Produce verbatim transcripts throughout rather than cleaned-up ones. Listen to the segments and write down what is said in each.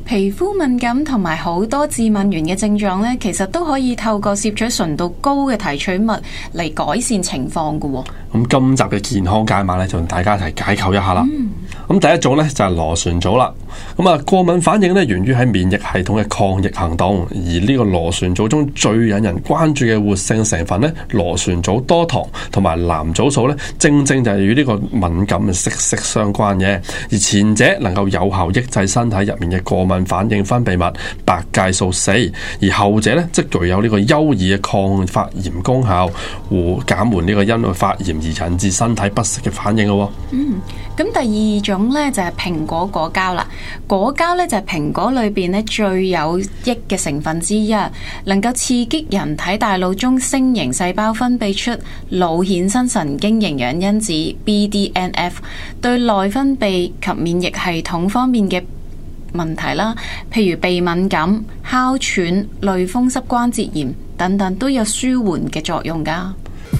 皮膚敏感同埋好多致敏原嘅症狀呢，其實都可以透過攝取純度高嘅提取物嚟改善情況嘅。 咁今集嘅健康解碼呢，就同大家一齊解構一下啦。咁、嗯、第一種呢，就係螺旋藻啦。咁啊，過敏反應呢，源於喺免疫系統嘅抗疫行動，而呢個螺旋藻中最引人關注嘅活性成分呢，螺旋藻多糖同埋藍藻素呢，正正就係與呢個敏感息息相關嘅。而前者能夠有效抑制身體入面嘅過敏反應分泌物白介素四，而後者呢，則具有呢個優異嘅抗發炎功效，和減緩呢個因為發炎而引致身體不適嘅反應咯。 嗯，咁第二種呢，就係蘋果果膠啦。果膠呢，就係蘋果裏邊呢最有益嘅成分之一，能夠刺激人體大腦中星形細胞分泌出腦衍生神經營養因子 B D N F， 對內分泌及免疫系統方面嘅問題啦，譬如鼻敏感、哮喘、類風濕關節炎等等，都有舒緩嘅作用㗎。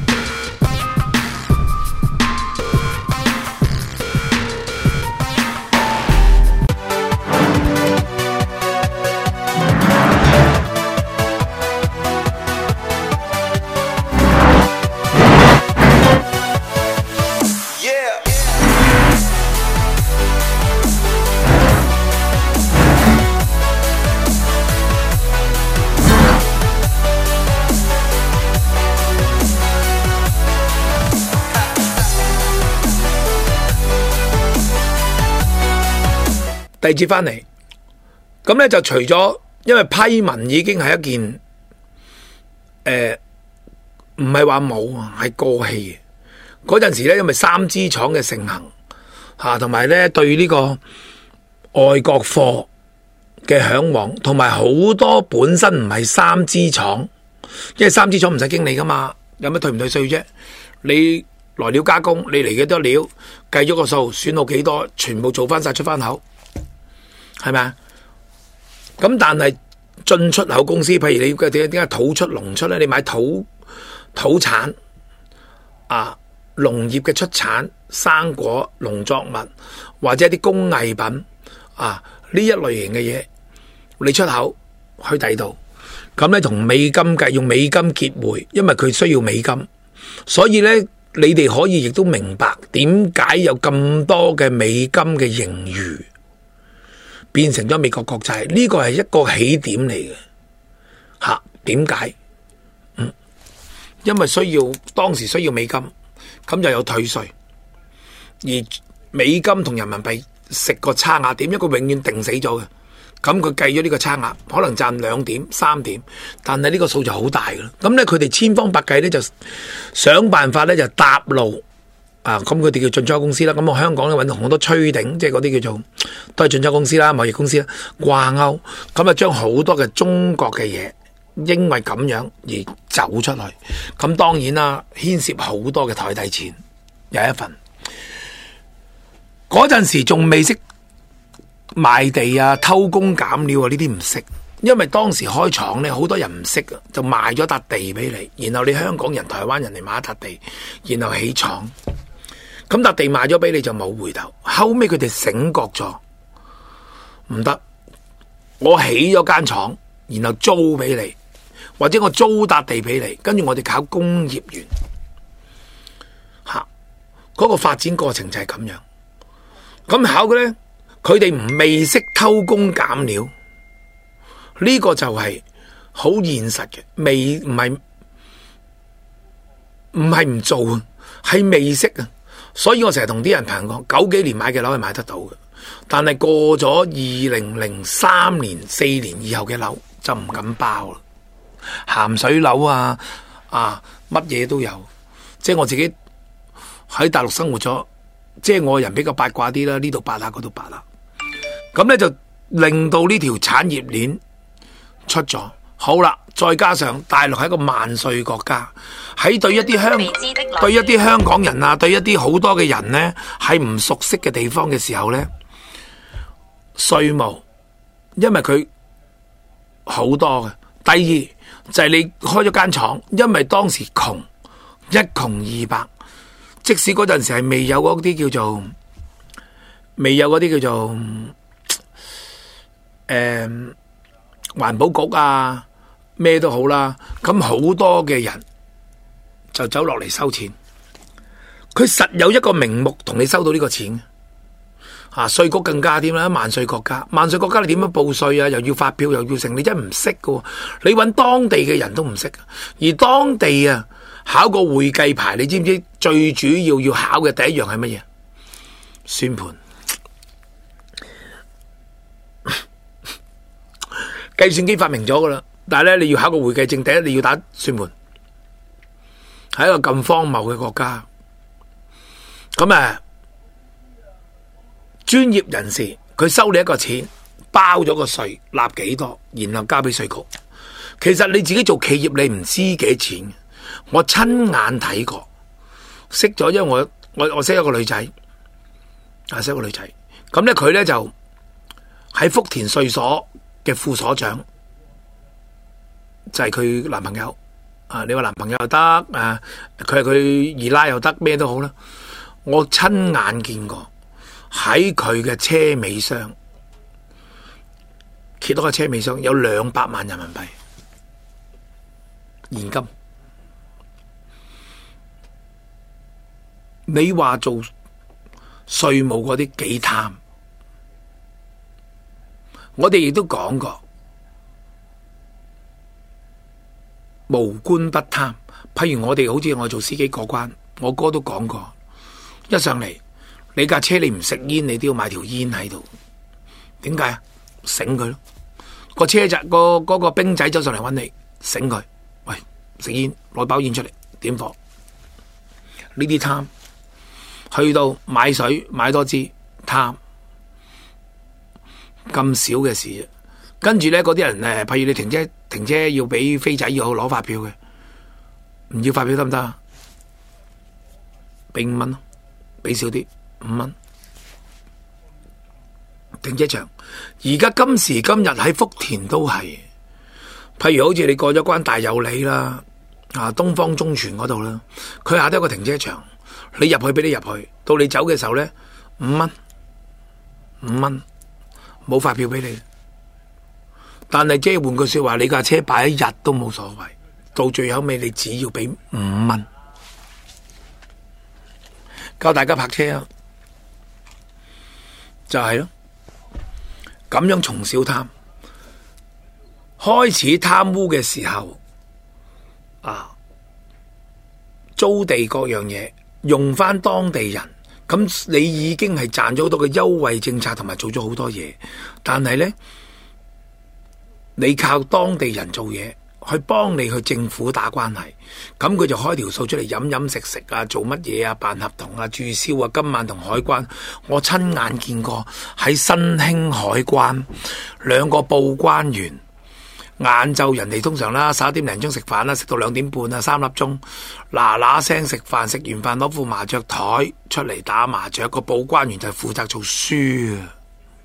第二節翻嚟，咁咧就除咗，因為批文已經係一件誒，唔係話冇啊，係過氣嘅。嗰陣時咧，因為三支廠嘅盛行吓，同埋咧對呢個外國貨嘅向往，同埋好多本身唔係三支廠，因為三支廠唔使經理噶嘛，有乜退唔退稅啫？你來料加工，你嚟幾多料，計咗個數，損耗幾多，全部做翻晒出翻口。係咪啊？咁但係進出口公司，譬如你嘅點點解土出農出咧？你買土土產啊，農業嘅出產、生果、農作物或者啲工藝品啊，呢一類型嘅嘢，你出口去第度，咁咧同美金計，用美金結匯，因為佢需要美金，所以咧你哋可以亦都明白點解有咁多嘅美金嘅盈餘。變成咗美國國債，呢個係一個起點嚟嘅，吓，點解？嗯，因為需要當時需要美金，咁又有退稅，而美金同人民幣食個差額點，一個永遠定死咗嘅，咁佢計咗呢個差額，可能賺兩點三點，但係呢個數就好大嘅啦。咁咧佢哋千方百計咧就想辦法咧就搭路。啊，咁佢哋叫進出口公司啦，咁我香港咧揾到好多吹頂，即係嗰啲叫做都係進出口公司啦、貿易公司啦，掛鈎，咁啊將好多嘅中國嘅嘢，因為咁樣而走出去，咁當然啦，牽涉好多嘅台底錢，有一份。嗰陣時仲未識賣地啊、偷工減料啊呢啲唔識，因為當時開廠咧，好多人唔識啊，就賣咗笪地俾你，然後你香港人、台灣人嚟買一笪地，然後起廠。咁笪地賣咗俾你就冇回頭，後尾佢哋醒覺咗，唔得，我起咗間廠，然後租俾你，或者我租笪地俾你，跟住我哋考工業園，吓，嗰個發展過程就係咁樣。咁考嘅咧，佢哋唔未識偷工減料，呢個就係好現實嘅，未唔係唔係唔做啊，係未識啊。所以我成日同啲人朋友講，九幾年買嘅樓係買得到嘅，但係過咗二零零三年、四年以後嘅樓就唔敢包啦。鹹水樓啊，啊乜嘢都有。即係我自己喺大陸生活咗，即係我人比較八卦啲啦，呢度八下嗰度八下，咁咧就令到呢條產業鏈出咗。好啦，再加上大陸係一個萬歲國家，喺對一啲香對一啲香港人啊，對一啲好多嘅人呢，係唔熟悉嘅地方嘅時候呢，稅務，因為佢好多嘅。第二就係、是、你開咗間廠，因為當時窮，一窮二白，即使嗰陣時係未有嗰啲叫做未有嗰啲叫做誒環保局啊咩都好啦，咁好多嘅人就走落嚟收錢，佢實有一個名目同你收到呢個錢。啊，稅局更加添啦，萬稅國家，萬稅國家你點樣報稅啊？又要發票又要成，你真係唔識噶。你搵當地嘅人都唔識，而當地啊考個會計牌，你知唔知最主要要考嘅第一樣係乜嘢？算盤。計算機發明咗噶啦，但係咧你要考個會計證，第一你要打算盤。喺一個咁荒謬嘅國家，咁啊。專業人士佢收你一個錢，包咗個稅，納幾多，然後交俾稅局。其實你自己做企業，你唔知幾錢。我親眼睇過，識咗，因為我我我識一個女仔，啊識一個女仔。咁咧佢咧就喺福田稅所嘅副所長，就係佢男朋友。啊，你話男朋友又得，啊佢係佢二奶又得，咩都好啦。我親眼見過。喺佢嘅車尾箱揭到個車尾箱有兩百萬人民幣現金。你話做稅務嗰啲幾貪？我哋亦都講過，無官不貪。譬如我哋好似我做司機過關，我哥都講過，一上嚟。你架車你唔食煙，你都要買條煙喺度。點解啊？醒佢咯。個車仔個嗰個兵仔走上嚟揾你，醒佢。喂，食煙，攞包煙出嚟，點火。呢啲貪，去到買水買多支貪，咁少嘅事。跟住咧，嗰啲人誒，譬如你停車停車要俾飛仔要好攞發票嘅，唔要發票得唔得啊？俾五蚊咯，俾少啲。五蚊停車場，而家今時今日喺福田都係，譬如好似你過咗關大有里啦，啊東方中傳嗰度啦，佢下低有個停車場，你入去俾你入去，到你走嘅時候咧，五蚊，五蚊冇發票俾你，但係即係換句說話，你架車擺一日都冇所謂，到最後尾你只要俾五蚊，教大家泊車啊！就係咯，咁樣從小貪，開始貪污嘅時候，啊，租地各樣嘢用翻當地人，咁你已經係賺咗好多嘅優惠政策，同埋做咗好多嘢，但係呢，你靠當地人做嘢。去幫你去政府打關係，咁佢就開條數出嚟飲飲食食啊，做乜嘢啊，辦合同啊，註銷啊，今晚同海關，我親眼見過喺新興海關兩個報關員，晏晝人哋通常啦十一點零鐘食飯啦，食到兩點半啊三粒鐘，嗱嗱聲食飯，食完飯攞副麻雀台出嚟打麻雀，個報關員就係負責做書啊。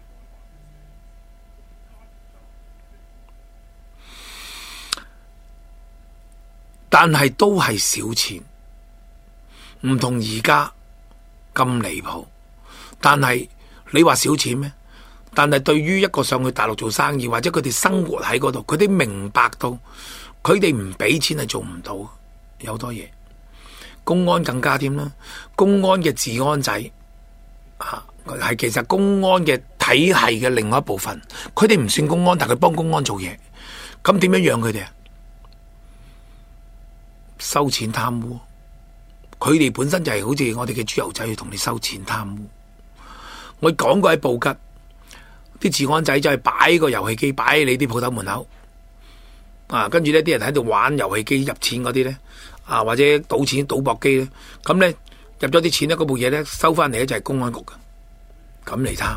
但係都係少錢，唔同而家咁離譜。但係你話少錢咩？但係對於一個上去大陸做生意，或者佢哋生活喺嗰度，佢哋明白到佢哋唔俾錢係做唔到，有好多嘢。公安更加添啦，公安嘅治安仔啊，係其實公安嘅體系嘅另外一部分。佢哋唔算公安，但佢幫公安做嘢。咁點樣養佢哋啊？收錢貪污，佢哋本身就係好似我哋嘅豬油仔去同你收錢貪污。我講過喺布吉，啲治安仔就係擺個遊戲機擺喺你啲鋪頭門口，啊，跟住呢啲人喺度玩遊戲機入錢嗰啲咧，啊或者賭錢賭博機咧，咁咧入咗啲錢咧，嗰部嘢咧收翻嚟咧就係公安局嘅，咁嚟貪，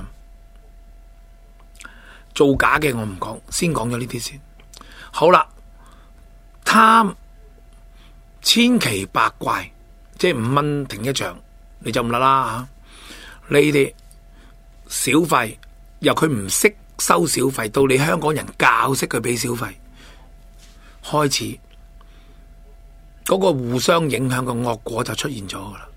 造假嘅我唔講，先講咗呢啲先。好啦，貪。千奇百怪，即係五蚊停一場，你就唔啦啦吓。你哋小費由佢唔識收小費，到你香港人教識佢俾小費，開始嗰個互相影響嘅惡果就出現咗噶啦。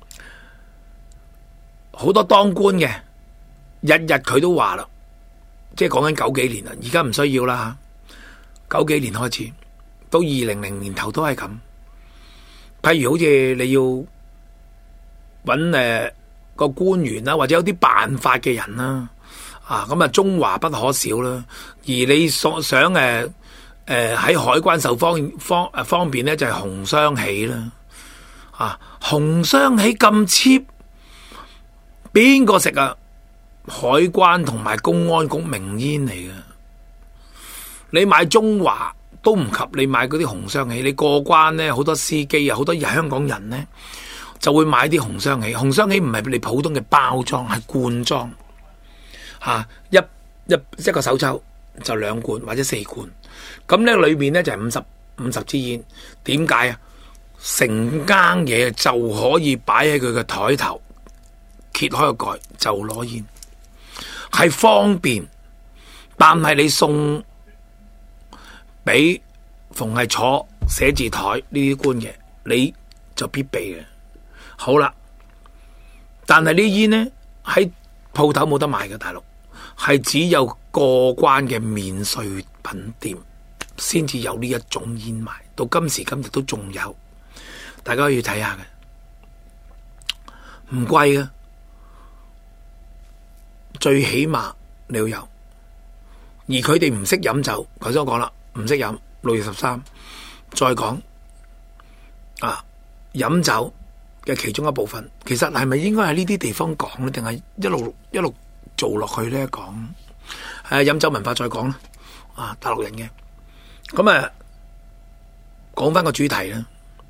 好多當官嘅，日日佢都話啦， 即係講緊九幾年啦，而家唔需要啦吓。九幾年開始到二零零年頭都係咁。譬如好似你要揾誒個官員啦，或者有啲辦法嘅人啦，啊咁啊中華不可少啦。而你所想誒誒喺海關受方方誒方便咧，就係紅雙喜啦。啊，紅雙喜咁 cheap，邊個食啊？海關同埋公安局名煙嚟嘅，你買中華都唔及你買嗰啲紅雙喜。你過關呢，好多司機啊，好多香港人呢，就會買啲紅雙喜。紅雙喜唔係你普通嘅包裝，係罐裝，吓、啊、一一一個手抽就兩罐或者四罐，咁呢裏面呢，就係五十五十支煙。點解啊？成間嘢就可以擺喺佢嘅台頭，揭開個蓋就攞煙。係方便，但係你送俾逢係坐寫字台呢啲官嘅，你就必備嘅。好啦，但係呢煙呢，喺鋪頭冇得賣嘅，大陸係只有過關嘅免稅品店先至有呢一種煙賣，到今時今日都仲有，大家可以睇下嘅，唔貴嘅。最起碼你要有，而佢哋唔識飲酒，頭先我講啦，唔識飲。六月十三再講啊，飲酒嘅其中一部分，其實係咪應該喺呢啲地方講咧，定係一路一路做落去咧講？誒、啊，飲酒文化再講啦，啊，大陸人嘅，咁啊，講翻個主題啦，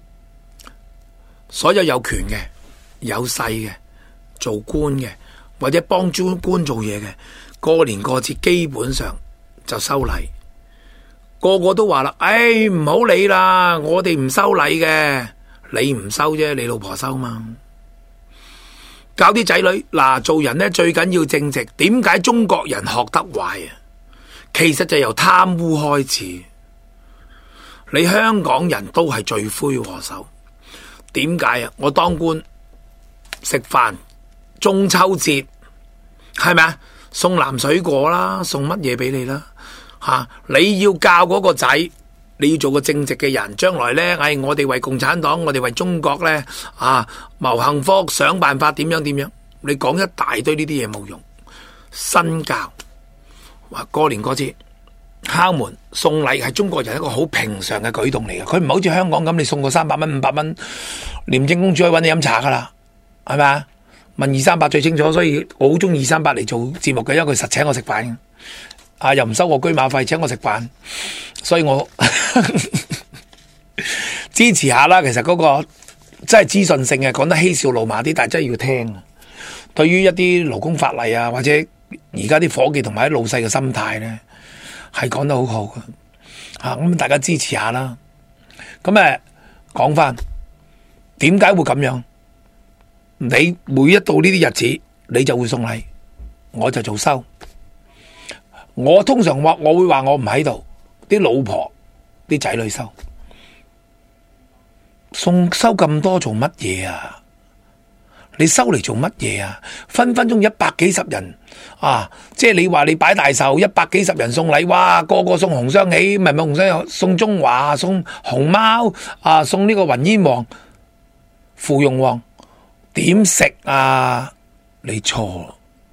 所有有權嘅、有勢嘅、做官嘅，或者幫專官做嘢嘅，過年過節基本上就收禮，個個都話啦，唉，唔好理啦，我哋唔收禮嘅，你唔收啫，你老婆收嘛。教啲仔女嗱，做人呢最緊要正直。點解中國人學得壞啊？其實就由貪污開始，你香港人都係罪魁禍首。點解啊？我當官食飯。中秋節係咪啊？送藍水果啦，送乜嘢俾你啦？吓、啊，你要教嗰個仔，你要做個正直嘅人，將來呢，唉、哎，我哋為共產黨，我哋為中國呢，啊，謀幸福，想辦法點樣點樣。你講一大堆呢啲嘢冇用，身教，話過年過節敲門送禮係中國人一個好平常嘅舉動嚟嘅，佢唔好似香港咁，你送個三百蚊、五百蚊，廉政公署去搵你飲茶噶啦，係咪啊？問二三八最清楚，所以我好中意二三八嚟做節目嘅，因為佢實請我食飯，啊又唔收我車馬費，請我食飯，所以我支持下啦。其實嗰個真係資訊性嘅，講得嬉笑怒罵啲，但係真係要聽。對於一啲勞工法例啊，或者而家啲伙計同埋啲老細嘅心態咧，係講得好好嘅。啊，咁大家支持下啦。咁誒，講翻點解會咁樣？你每一到呢啲日子，你就會送禮，我就做收。我通常話我會話我唔喺度，啲老婆、啲仔女收，送收咁多做乜嘢啊？你收嚟做乜嘢啊？分分鐘一百幾十人啊！即係你話你擺大壽，一百幾十人送禮，哇！個個送紅雙喜，唔係唔係紅雙喜，送中華，送熊貓啊，送呢個雲煙王、芙蓉王。點食啊？你錯，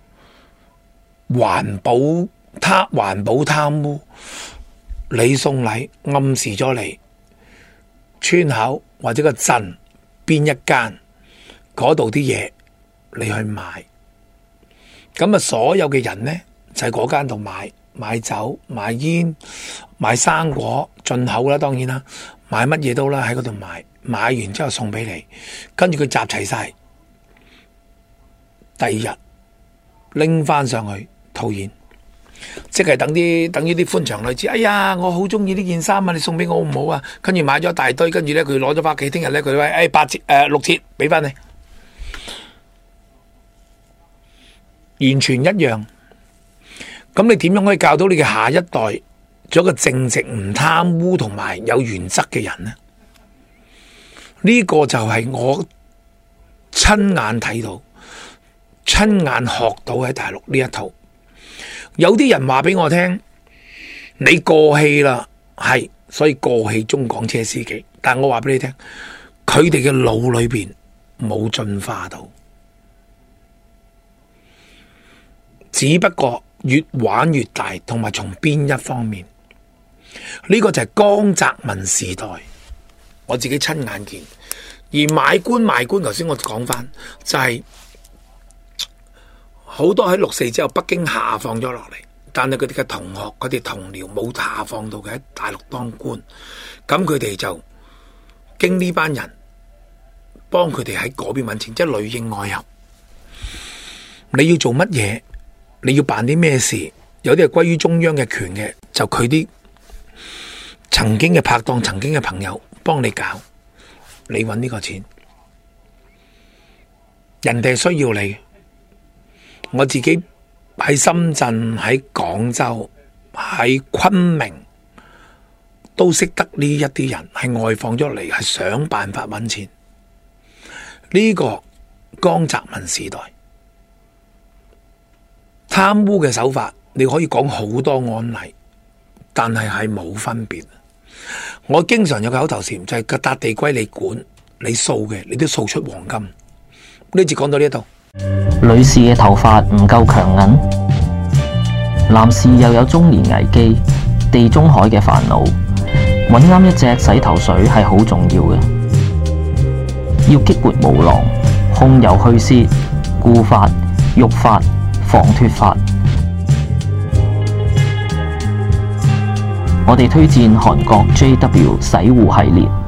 環保貪環保貪污，你送禮暗示咗你村口或者個鎮邊一間嗰度啲嘢你去買，咁啊所有嘅人呢就喺嗰間度買買酒、買煙、買生果進口啦，當然啦，買乜嘢都啦喺嗰度買，買完之後送俾你，跟住佢集齊晒。第二日拎翻上去套現，即係等啲等於啲寬場女子，哎呀，我好中意呢件衫啊，你送俾我好唔好啊？跟住買咗一大堆，跟住咧佢攞咗翻屋企，聽日咧佢話，誒八折誒六折俾翻你，完全一樣。咁你點樣可以教到你嘅下一代做一個正直、唔貪污同埋有原則嘅人呢？呢個就係我親眼睇到。親眼學到喺大陸呢一套， 有啲人話俾我聽，你過氣啦，係，所以過氣中港車司機。但我話俾你聽，佢哋嘅腦裏邊冇進化到，只不過越玩越大，同埋從邊一方面？呢個就係江澤民時代，我自己親眼見。而買官賣官，頭先我講翻，就係好多喺六四之後，北京下放咗落嚟，但係佢哋嘅同學、佢哋同僚冇下放到嘅喺大陸當官，咁佢哋就經呢班人幫佢哋喺嗰邊揾錢，即係裏應外合。你要做乜嘢？你要辦啲咩事？有啲係歸於中央嘅權嘅，就佢啲曾經嘅拍檔、曾經嘅朋友幫你搞，你揾呢個錢，人哋需要你。我自己喺深圳、喺廣州、喺昆明都識得呢一啲人，係外放咗嚟，係想辦法揾錢。呢個江澤民時代貪污嘅手法，你可以講好多案例，但係係冇分別。我經常有個口頭禪，就係個笪地歸你管，你掃嘅你都掃出黃金。呢節講到呢度。 女士嘅頭髮唔夠強硬，男士又有中年危機、地中海嘅煩惱，揾啱一隻洗頭水係好重要嘅。要激活毛囊、控油去屑、固髮、育髮、防脫髮。我哋推薦韓國 J W 洗護系列。